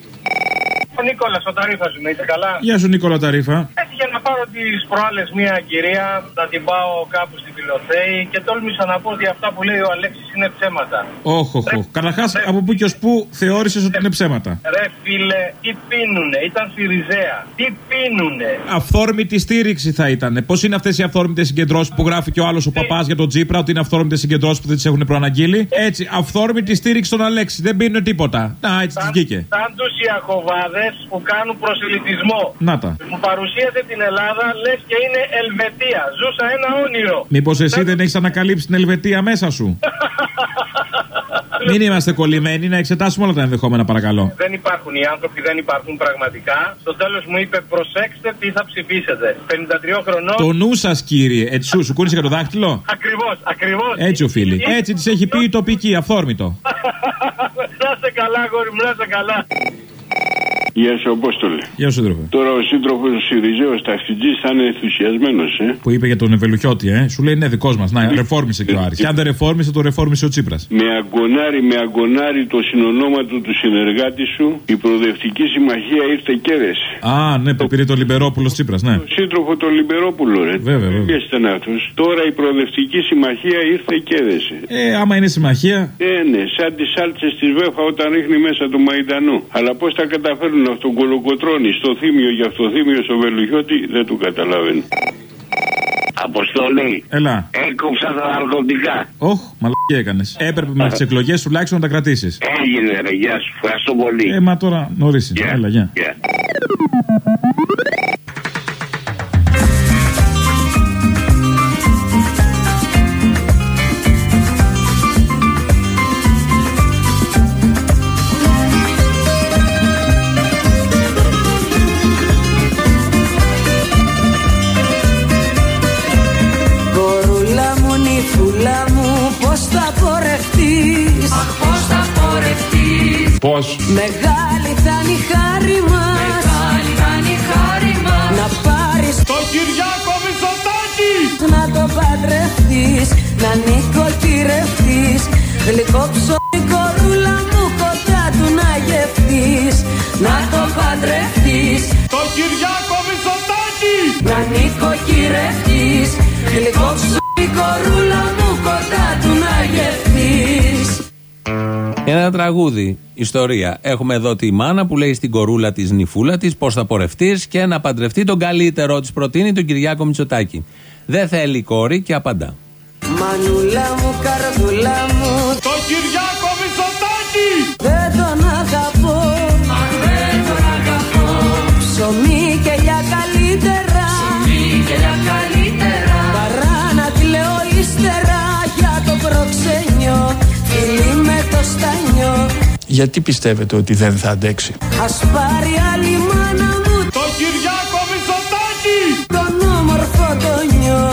Ο Νίκολας ο Ταρίφας είμαι, είσαι καλά? Γεια σου Νίκολα Ταρίφα. Έτσι για να πάρω τις προάλλες μια κυρία, θα την πάω κάπου στην Πυλοθέη και τόλμησα να πω ότι αυτά που λέει ο Αλέξης είναι ψέματα. Όχι. Καταρχάς από πού και ως πού θεώρησες ότι είναι ψέματα? Ρε φίλε, τι πίνουνε, ήταν Συριζέα. Τι πίνουνε? Αυθόρμητη στήριξη θα ήταν. Πώς είναι αυτές οι αυθόρμητες συγκεντρώσεις που γράφει και ο άλλος ο παπάς για τον Τσίπρα, ότι είναι αυθόρμητες συγκεντρώσεις που δεν τις έχουν προαναγγείλει? Έτσι, αυθόρμητη στήριξη στον Αλέξη. Δεν πίνουν τίποτα. Να, έτσι τις βγήκε. Σαν τους Ιακωβάδες που κάνουν προσελητισμό. Να τα. Μου παρουσίασε την Ελλάδα λες και είναι Ελβετία. Ζούσα ένα όνειρο. Μήπως εσύ δεν έχεις ανακαλύψει την Ελβετία μέσα σου? Μην είμαστε κολλημένοι, να εξετάσουμε όλα τα ενδεχόμενα, παρακαλώ. Δεν υπάρχουν οι άνθρωποι, δεν υπάρχουν πραγματικά. Στο τέλος μου είπε: προσέξτε τι θα ψηφίσετε. 53 χρονών. Το νου σας, κύριε. Έτσι σου κούνησε για το δάχτυλο. Ακριβώς. Έτσι οφείλει. Έτσι της έχει πει η τοπική, αυθόρμητο. Να σε καλά, γόρι μου, να σε καλά. Γεια σου, Απόστολε. Γεια σου, σύντροφε. Τώρα ο σύντροφος ο Συριζέος ταξιτζής θα είναι ενθουσιασμένος, Που είπε για τον Ευελουχιώτη, Σου λέει είναι δικός μας. Να, ρεφόρμησε και ο Άρης. Και αν δεν ρεφόρμησε, το ρεφόρμησε ο Τσίπρας. Με αγκονάρι το συνονόματο του συνεργάτη σου, η Προοδευτική Συμμαχία ήρθε και έδεσε. Α, ναι, που πήρε το Λιμπερόπουλο Τσίπρας, ναι. Το σύντροφο το Λιμπερόπουλο, ρε. Βέβαια. Ποιες ήταν αυτός? Τώρα η Προοδευτική Συμμαχία ήρθε και έδεσε. Άμα είναι συμμαχία. Ναι, σαν τις σάλτσες της Βέφα όταν ρίχνει μέσα το Μαϊντανό. Αλλά πώς τα καταφέρουν αυτόν κολοκοτρώνει στο Θήμιο για αυτοθύμιο στο Βελουχιώτη, δεν του καταλαβαίνει. Αποστολή. Έλα. Έκοψα τα ναρκωτικά. Όχι, μαλακία έκανες. Έπρεπε με τις εκλογές τουλάχιστον να τα κρατήσεις. Έγινε ρε, γεια σου, ευχαριστώ πολύ. Μα τώρα νωρίς. Έλα, γεια. Πώς? Μεγάλη θα είναι η χάρη μας, να πάρεις το Κυριάκο Μητσοτάκη, να το παντρευτείς, να νοικοκυρευτείς, γλυκό ψωμί κορούλα μου κοντά του να γευτείς, να το παντρευτείς, το Κυριάκο Μητσοτάκη! Να νοικοκυρευτείς, γλυκόψω η κορούλα μου κοντά του να γευτείς. Ένα τραγούδι, ιστορία. Έχουμε εδώ τη μάνα που λέει στην κορούλα της νυφούλα της πώς θα πορευτείς και να παντρευτεί τον καλύτερό της, προτείνει τον Κυριάκο Μητσοτάκη. Δεν θέλει η κόρη και απαντά. Μανούλα μου, καρδούλα μου, το Κυριάκο Μητσοτάκη! δεν τον αγαπώ, δεν τον αγαπώ. Ψωμί και για καλύτερα, ψωμί και για καλύτερα. Παρά να τη λέω ύστερα για το προξένιο, φιλί με το στάνιο. Γιατί πιστεύετε ότι δεν θα αντέξει? Ας πάρει άλλη μάνα μου, το Κυριάκο Μητσοτάκη! τον όμορφο τον νιώ.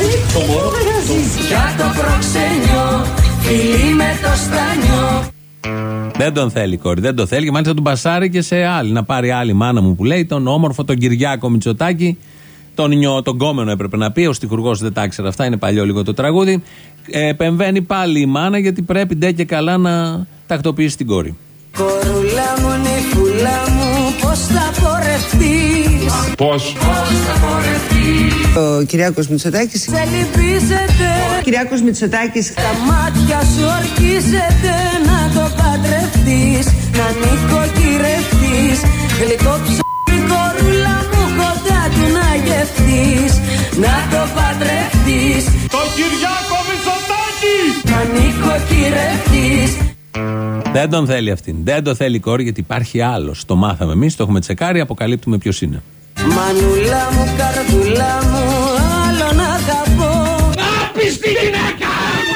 Για το προξένιο, φιλί με το στάνιο. Δεν τον θέλει η κόρη, δεν τον θέλει και μάλιστα τον πασάρει και σε άλλη. Να πάρει άλλη μάνα μου που λέει, τον όμορφο τον Κυριάκο Μητσοτάκη. Τον νιώ, τον κόμενο έπρεπε να πει. Ο στιχουργός δεν τα ήξερε αυτά, είναι παλιό λίγο το τραγούδι. Επεμβαίνει πάλι η μάνα γιατί πρέπει ντε και καλά να τακτοποιήσει την κόρη. Κορούλα μου, νυφούλα μου, πώς θα πορευτείς? Πώς θα πορευτείς? Ο Κυριάκος Μητσοτάκης σε λυπήσετε. Κυριάκος Μητσοτάκης, τα μάτια σου ορκίζεται να το παντρευτείς, να νοικοκυρευτείς, γλυκό ψωμί κορούλα μου κοντά του να γευτείς, να το παντρευτείς, το Κυριάκο Μητσοτάκη! να νοικοκυρευτείς. Δεν τον θέλει αυτήν. Δεν το θέλει η κόρη γιατί υπάρχει άλλος. Το μάθαμε εμείς, το έχουμε τσεκάρει, αποκαλύπτουμε ποιος είναι. Μανούλα μου, καρδούλα μου, άλλον αγαπώ. Άπιστη γυναίκα!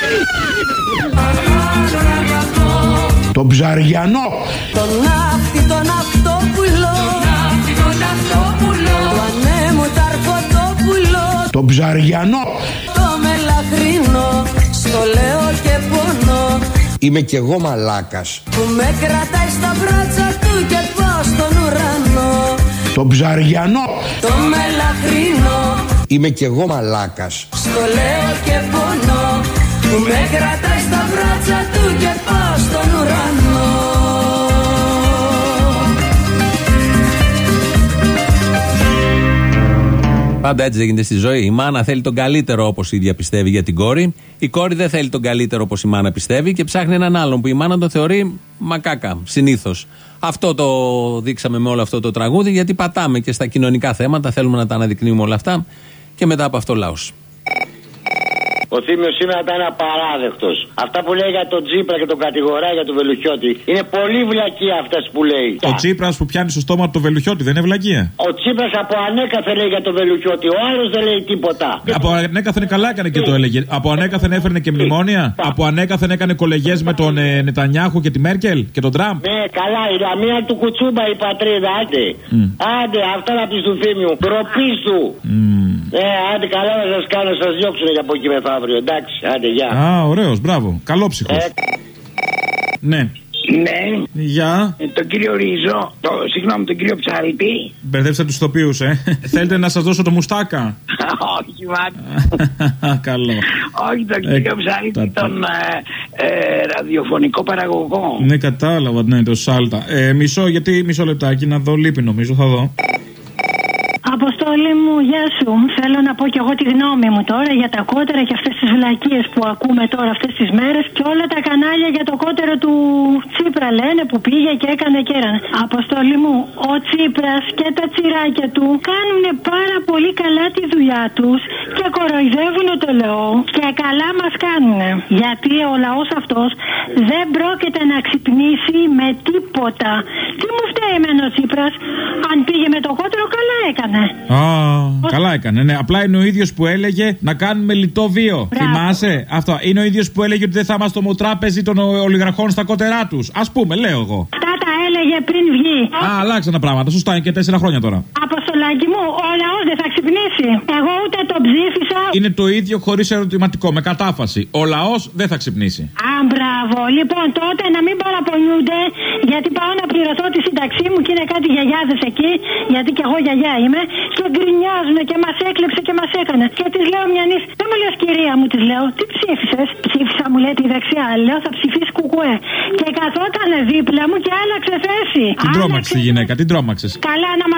Άλλον αγαπώ. Τον Ψαριανό, τον ναύτη, τον αυτόπουλο, τον αυτόπουλο, το ανέμου τ' αρχοντόπουλο, τον Ψαριανό, το μελαχρίνο, στο λέω και πονώ. είμαι κι εγώ μαλάκας, που με κρατάει στα μπράτσα του και πάω στον ουρανό. τον Ψαριανό, το μελαχρίνο, είμαι κι εγώ μαλάκας, στο λέω και πονώ. Που με κρατάει στα μπράτσα του και πάω στον ουρανό. Πάντα έτσι δεν γίνεται στη ζωή. Η μάνα θέλει τον καλύτερο όπως η ίδια πιστεύει για την κόρη. Η κόρη δεν θέλει τον καλύτερο όπως η μάνα πιστεύει και ψάχνει έναν άλλον που η μάνα τον θεωρεί μακάκα, συνήθως. Αυτό το δείξαμε με όλο αυτό το τραγούδι, γιατί πατάμε και στα κοινωνικά θέματα, θέλουμε να τα αναδεικνύουμε όλα αυτά και μετά από αυτό λαός. Ο Θήμιος σήμερα ήταν απαράδεκτος. Αυτά που λέει για τον Τσίπρα και τον κατηγοράει για τον Βελουχιώτη είναι πολύ βλακεία αυτές που λέει. Ο Τσίπρας που πιάνει στο στόμα του το Βελουχιώτη δεν είναι βλακεία? Ο Τσίπρας από ανέκαθεν λέει για τον Βελουχιώτη. Ο άλλος δεν λέει τίποτα. Από ανέκαθεν καλά έκανε και το έλεγε. Από ανέκαθεν έφερνε και μνημόνια. Από ανέκαθεν έκανε κολεγιές με τον Νετανιάχου και τη Μέρκελ και τον Τραμπ. Ναι, καλά, η λαμία του Κουτσούμπα η πατρίδα. Άντε. Άντε, αυτά να πει του Θήμιου. Ντροπή του. Άντε, καλά να σας κάνω, σας διώξουν για από εκεί μεθαύριο. Εντάξει, άντε, γεια. Α, ωραίος, μπράβο. Καλόψυχος. Ναι. Ναι. Γεια. Τον κύριο Ρίζο, συγγνώμη, τον κύριο Ψάλτη. Μπερδέψατε τους ηθοποιούς, Θέλετε να σας δώσω το μουστάκα? Όχι, μάτι. Καλό. Όχι, τον κύριο Ψάλτη, τον ραδιοφωνικό παραγωγό. Ναι, κατάλαβα, ναι, το Σάλτα. Μισό λεπτάκι να δω, λείπει νομίζω, θα δω. Αποστόλη μου, γεια σου. Θέλω να πω κι εγώ τη γνώμη μου τώρα για τα κότερα και αυτές τις βλακίες που ακούμε τώρα αυτές τις μέρες και όλα τα κανάλια για το κότερο του Τσίπρα λένε που πήγε και έκανε και έρανε. Αποστόλη μου, ο Τσίπρας και τα τσιράκια του κάνουν πάρα πολύ καλά τη δουλειά τους και κοροϊδεύουν το λαό και καλά μας κάνουν. Γιατί ο λαός αυτός δεν πρόκειται να ξυπνήσει με τίποτα. Τι μου φταίει εμένα ο Τσίπρας? Αν πήγε με το κότερο, καλά έκανε. Καλά έκανε, ναι. Απλά είναι ο ίδιος που έλεγε να κάνουμε λιτό βίο. Θυμάσαι αυτό? Είναι ο ίδιος που έλεγε ότι δεν θα είμαστε ομοτράπεζοι των ολιγαρχών στα κότερά τους. Ας πούμε, λέω εγώ. Αυτά τα έλεγε πριν βγει. Αλλάξαν τα πράγματα. Σωστά, είναι και 4 χρόνια τώρα. Αποστολάκι μου, ο λαός δεν θα ξυπνήσει. Εγώ ούτε τον ψήφισα. Είναι το ίδιο χωρίς ερωτηματικό, με κατάφαση. Ο λαός δεν θα ξυπνήσει. Μπράβο. Λοιπόν, τότε να μην παραπονιούνται, γιατί πάω να πληρωθώ τη σύνταξή μου και είναι κάτι γιαγιάδες εκεί, γιατί κι εγώ γιαγιά είμαι, και γκρινιάζουν και μας έκλεψε και μας έκανε. Και της λέω μια νύχτα, δεν μου λες κυρία μου, της λέω, τι ψήφισες? Ψήφισα, μου λέει, τη δεξιά. Λέω, θα ψηφίσει κουκουέ. Και καθότανε δίπλα μου και άλλαξε θέση. Την τρόμαξε τη γυναίκα, την τρόμαξες. Καλά να μας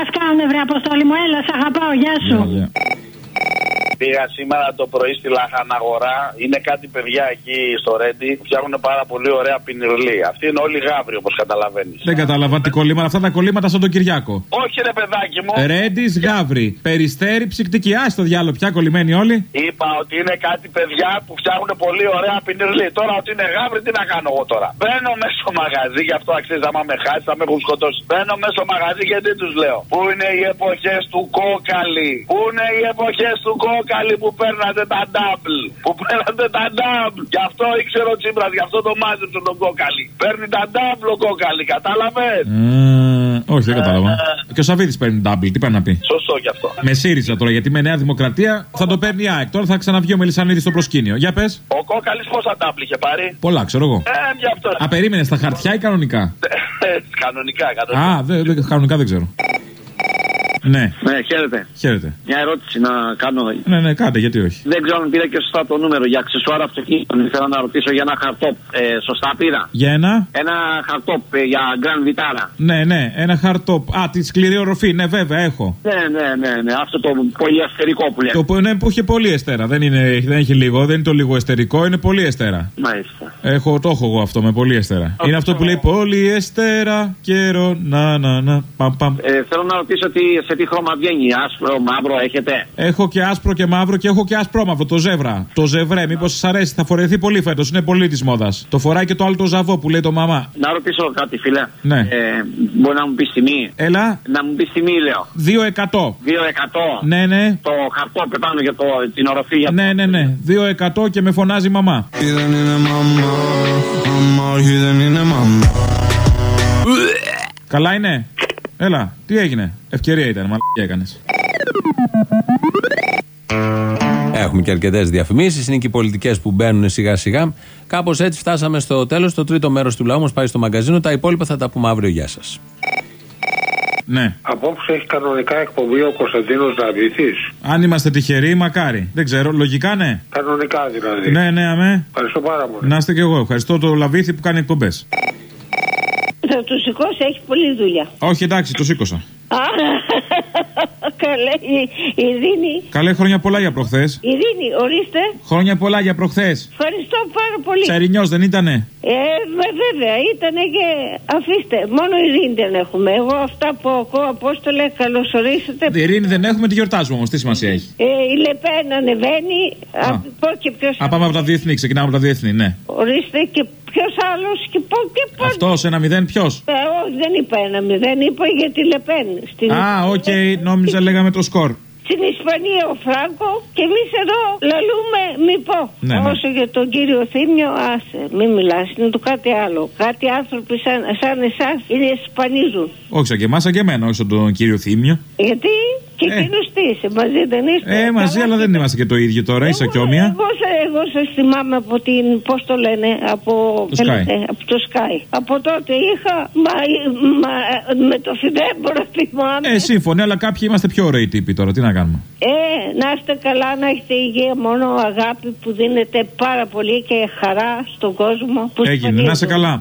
μας κάνουνε, βρε Αποστόλη μου, έλα, σ' αγαπάω, γεια σου. Πήγα σήμερα το πρωί στη Λαχαναγορά. Είναι κάτι παιδιά εκεί στο Ρέντι που φτιάχνουν πάρα πολύ ωραία πινιρλί. Αυτοί είναι όλοι γάβροι, όπως καταλαβαίνεις. Δεν κατάλαβα τι κολλήματα. Αυτά τα κολλήματα σαν τον Κυριάκο. Όχι, ρε παιδάκι μου. Ρέντι γάβροι. Περιστέρι ψυκτική. Α το διάλογο, πια κολλημένοι όλοι. Είπα ότι είναι κάτι παιδιά που φτιάχνουν πολύ ωραία πινιρλί. Τώρα ότι είναι γάβροι, τι να κάνω εγώ τώρα. Μπαίνω μέσα στο μαγαζί, γι' αυτό αξίζει. Άμα με χάσει, θα με έχουν σκοτώσει. Μπαίνω μέσα στο μαγαζί γιατί του λέω. Πού είναι οι εποχές του κόκαλη. Πού είναι οι εποχές του κόκαλη. Που παίρνατε τα double. Που παίρνατε τα double. Γι' αυτό ήξερε ο Τσίπρας, γι' αυτό το μάζεψε τον κόκαλη. Παίρνει τα double ο κόκαλη, κατάλαβες. Όχι, δεν κατάλαβα. Και ο Σαββίδης παίρνει double, τι πάει να πει. Σωστό κι αυτό. Με ΣΥΡΙΖΑ τώρα, γιατί με Νέα Δημοκρατία θα το παίρνει η ΑΕΚ. Τώρα θα ξαναβγεί ο Μελισσανίδης στο προσκήνιο. Για πες. Ο κόκαλης πόσα double είχε πάρει. Πολλά, ξέρω εγώ. Γι' αυτό. Α, περίμενε στα χαρτιά ή κανονικά. Κανονικά. Κανονικά δεν ξέρω. Ναι. Ναι, χαίρετε. Χαίρετε. Μια ερώτηση να κάνω. Ναι, κάντε, γιατί όχι. Δεν ξέρω αν πήρα και σωστά το νούμερο για αξεσουάρ αυτοκίνητων. Ήθελα να ρωτήσω για ένα χαρτόπ. Σωστά πήρα. Για ένα? Ένα χαρτόπ για Grand Vitara. Ναι, ένα χαρτόπ. Α, τη σκληρή οροφή. Ναι, βέβαια, έχω. Ναι. Αυτό το πολυεστερικό που λέει. Ναι, που είχε πολύ εστέρα. Δεν έχει λίγο, δεν είναι το λίγο εστερικό, είναι πολύ εστέρα. Μάλιστα. Το έχω εγώ αυτό με πολύ εστέρα. Είναι αυτό που λέει πολύ εστέρα, καιρό, να. Παμ. Θέλω να ρωτήσω σε τι χρώμα βγαίνει. Άσπρο, μαύρο έχετε? Έχω και άσπρο και μαύρο και έχω και άσπρο-μαύρο. Το ζεύρα. Το ζευρέ, μήπως σας αρέσει. Θα φορεθεί πολύ φέτος. Είναι πολύ της μόδας. Το φοράει και το άλλο το ζαβό που λέει το μαμά. Να ρωτήσω κάτι, φίλε. Ναι. Μπορεί να μου πει τιμή. Έλα. Να μου πει τιμή, λέω. 2%. 2%. Ναι. Το χαρτό πάνω για την οροφή. Για Ναι. 2% και με φωνάζει μαμά. Δεν είναι μαμά, όχι δεν είναι μαμά. Καλά είναι. Έλα, τι έγινε. Ευκαιρία ήταν, μαλακία έκανες. Έχουμε και αρκετές διαφημίσεις. Είναι και οι πολιτικές που μπαίνουν σιγά σιγά. Κάπως έτσι φτάσαμε στο τέλος. Το τρίτο μέρος του λαού μας πάει στο μαγκαζίνο. Τα υπόλοιπα θα τα πούμε αύριο. Γεια σας. Ναι. Απόψε έχει κανονικά εκπομπή ο Κωνσταντίνος Λαβήθης. Αν είμαστε τυχεροί, μακάρι. Δεν ξέρω, λογικά ναι. Κανονικά δηλαδή. Ναι, αμέ. Ευχαριστώ πάρα πολύ. Να είστε κι εγώ. Ευχαριστώ το Λαβήθη που κάνει εκπομπές. Θα το σηκώσει, έχει πολλή δουλειά. Όχι, εντάξει, το σήκωσα. Καλέ, η Ειρήνη. Καλέ, χρόνια πολλά για προχθές. Ειρήνη, ορίστε. Χρόνια πολλά για προχθές. Ευχαριστώ πάρα πολύ. Τσαρινιός δεν ήτανε? Βέβαια, ήτανε και αφήστε. Μόνο Ειρήνη δεν έχουμε. Εγώ αυτά που ακούω, Απόστολε, καλωσορίσατε. Ειρήνη δεν έχουμε, τη γιορτάζουμε όμως. Τι σημασία έχει? Η Λεπέν ανεβαίνει. Πάμε από τα διεθνή, ξεκινάμε από τα διεθνή, ναι. Ορίστε και. Ποιος άλλος και πώς. Αυτός 1-0 ποιος? Όχι, δεν είπα 1-0, είπα για τη Λεπέν. Οκ, νόμιζα λέγαμε το σκορ. Στην Ισπανία ο Φράγκο και εμείς εδώ λαλούμε μη πω. Ναι. Όσο για τον κύριο Θήμιο, άσε, μην μιλάς, είναι το κάτι άλλο. Κάτι άνθρωποι σαν εσάς είναι σπανίζουν. Όχι σαν και εμάς, σαν και εμένα, όχι σαν τον κύριο Θήμιο. Γιατί και εκείνος τι είσαι, μαζί δεν είστε? Μαζί, αλλά δεν είμαστε και το ίδιο τώρα, είσαι κι όμοια. Εγώ σας θυμάμαι από την, πώς το λένε, από το Sky. Από τότε είχα, με το Φιδέμπορο θυμάμαι. Σύμφωνοι, αλλά κάποιοι είμαστε πιο ωραίοι τύποι τώρα, τι να κάνουμε. Να είστε καλά, να έχετε υγεία, μόνο αγάπη που δίνετε πάρα πολύ και χαρά στον κόσμο. Έγινε, να είστε καλά.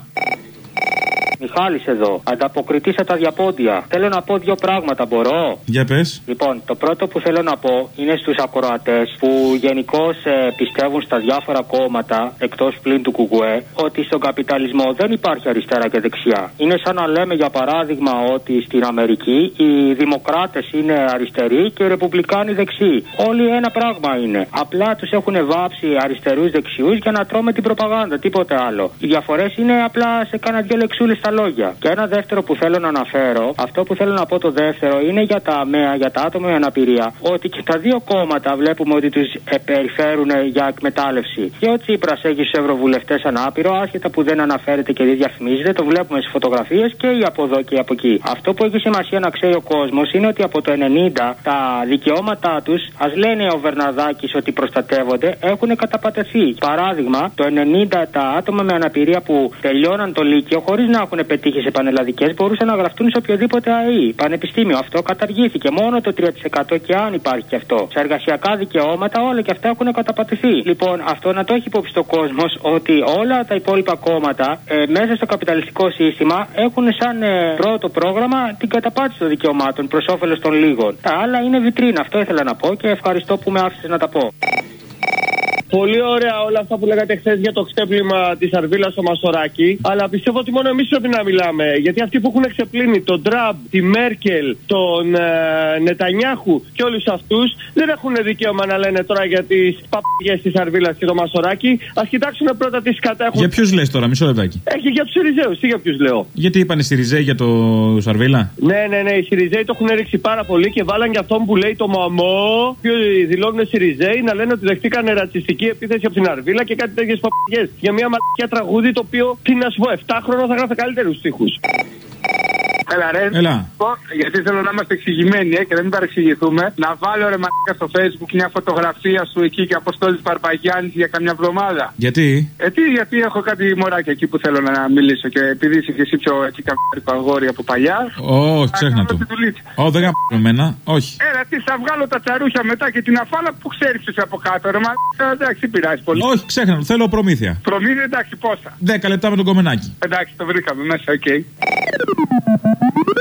Μιχάλης εδώ, ανταποκριτής από τα διαπόντια. Θέλω να πω δύο πράγματα, μπορώ? Για πες. Λοιπόν, το πρώτο που θέλω να πω είναι στους ακροατές που γενικώς πιστεύουν στα διάφορα κόμματα, εκτός πλην του Κουκουέ, ότι στον καπιταλισμό δεν υπάρχει αριστερά και δεξιά. Είναι σαν να λέμε για παράδειγμα ότι στην Αμερική οι δημοκράτες είναι αριστεροί και οι ρεπουμπλικάνοι δεξιοί. Όλοι ένα πράγμα είναι. Απλά τους έχουν βάψει αριστερούς δεξιούς για να τρώμε την προπαγάνδα, τίποτε άλλο. Οι διαφορές είναι απλά σε κάνα δυο λεξούλες στα λόγια. Και ένα δεύτερο που θέλω να αναφέρω, αυτό που θέλω να πω το δεύτερο είναι για τα ΑΜΕΑ, για τα άτομα με αναπηρία, ότι και τα δύο κόμματα βλέπουμε ότι τους περιφέρουν για εκμετάλλευση. Και ο Τσίπρας έχει στους ευρωβουλευτές ανάπηρο, άσχετα που δεν αναφέρεται και δεν διαφημίζεται, το βλέπουμε στις φωτογραφίες και ή από εδώ και από εκεί. Αυτό που έχει σημασία να ξέρει ο κόσμος είναι ότι από το 90 τα δικαιώματά τους, ας λένε ο Βερναδάκης ότι προστατεύονται, έχουν καταπατεθεί. Παράδειγμα, το 90 τα άτομα με αναπηρία που τελειώναν το Λύκειο χωρίς να έχουν έχουν πετύχει σε πανελλαδικές μπορούσαν να γραφτούν σε οποιοδήποτε ΑΕΗ. Πανεπιστήμιο. Αυτό καταργήθηκε. Μόνο το 3% και αν υπάρχει και αυτό. Σε εργασιακά δικαιώματα όλα και αυτά έχουν καταπατηθεί. Λοιπόν, αυτό να το έχει υπόψη ο κόσμος ότι όλα τα υπόλοιπα κόμματα μέσα στο καπιταλιστικό σύστημα έχουν σαν πρώτο πρόγραμμα την καταπάτηση των δικαιωμάτων προς όφελος των λίγων. Τα άλλα είναι βιτρίνα. Αυτό ήθελα να πω και ευχαριστώ που με άφησες να τα πω. Πολύ ωραία όλα αυτά που λέγατε χθες για το ξέπλυμα της Αρβίλας στο Μασοράκι. Αλλά πιστεύω ότι μόνο εμείς πρέπει να μιλάμε. Γιατί αυτοί που έχουν ξεπλύνει τον Τραμπ, τη Μέρκελ, τον Νετανιάχου και όλους αυτούς δεν έχουν δικαίωμα να λένε τώρα για τις παπαγιές της Αρβίλας και το Μασοράκι. Ας κοιτάξουν πρώτα τι σκατά έχουν. Για ποιους λες τώρα, μισό λεπτάκι. Έχει για τους Σιριζέους, τι για ποιους λέω. Γιατί είπαν οι Σιριζέοι για το Σαρβίλα. Ναι, οι Σιριζέοι το έχουν ρίξει πάρα πολύ και βάλαν για αυτόν που λέει το μαμό. Ποιοι δηλώνουν Σιριζέοι να λένε ότι δεχτήκαν ρατσιστική επίθεση από την Αρβίλα και κάτι τέτοιες παπαγιές. Για μια μαλακιά τραγούδι το οποίο, τι να σου πω, 7χρονο θα γράφει καλύτερους στίχους. Έλα ρε, γιατί θέλω να είμαστε εξηγημένοι και δεν μην παρεξηγηθούμε. Να βάλω ρε μαλάκα στο Facebook μια φωτογραφία σου εκεί και Αποστόλης Παρπαγιάννης για καμιά εβδομάδα. Γιατί? Γιατί έχω κάτι μωράκια εκεί που θέλω να μιλήσω και επειδή είσαι και εσύ πιο εκεί καμπάρικο αγόρι από παλιά. Όχι, ξέχνα το. Δεν γάμπω εμένα, όχι. Έλα, τι θα βγάλω τα τσαρούχια μετά και την αφάλα που ξέρεις από κάτω ρε μαλάκα, εντάξει, πειράζει πολύ. Όχι, ξέχνα το, θέλω προμήθεια. Προμήθεια, εντάξει, πόσα. 10 λεπτά με τον κομμενάκι. Εντάξει, το βρήκαμε μέσα, οκ.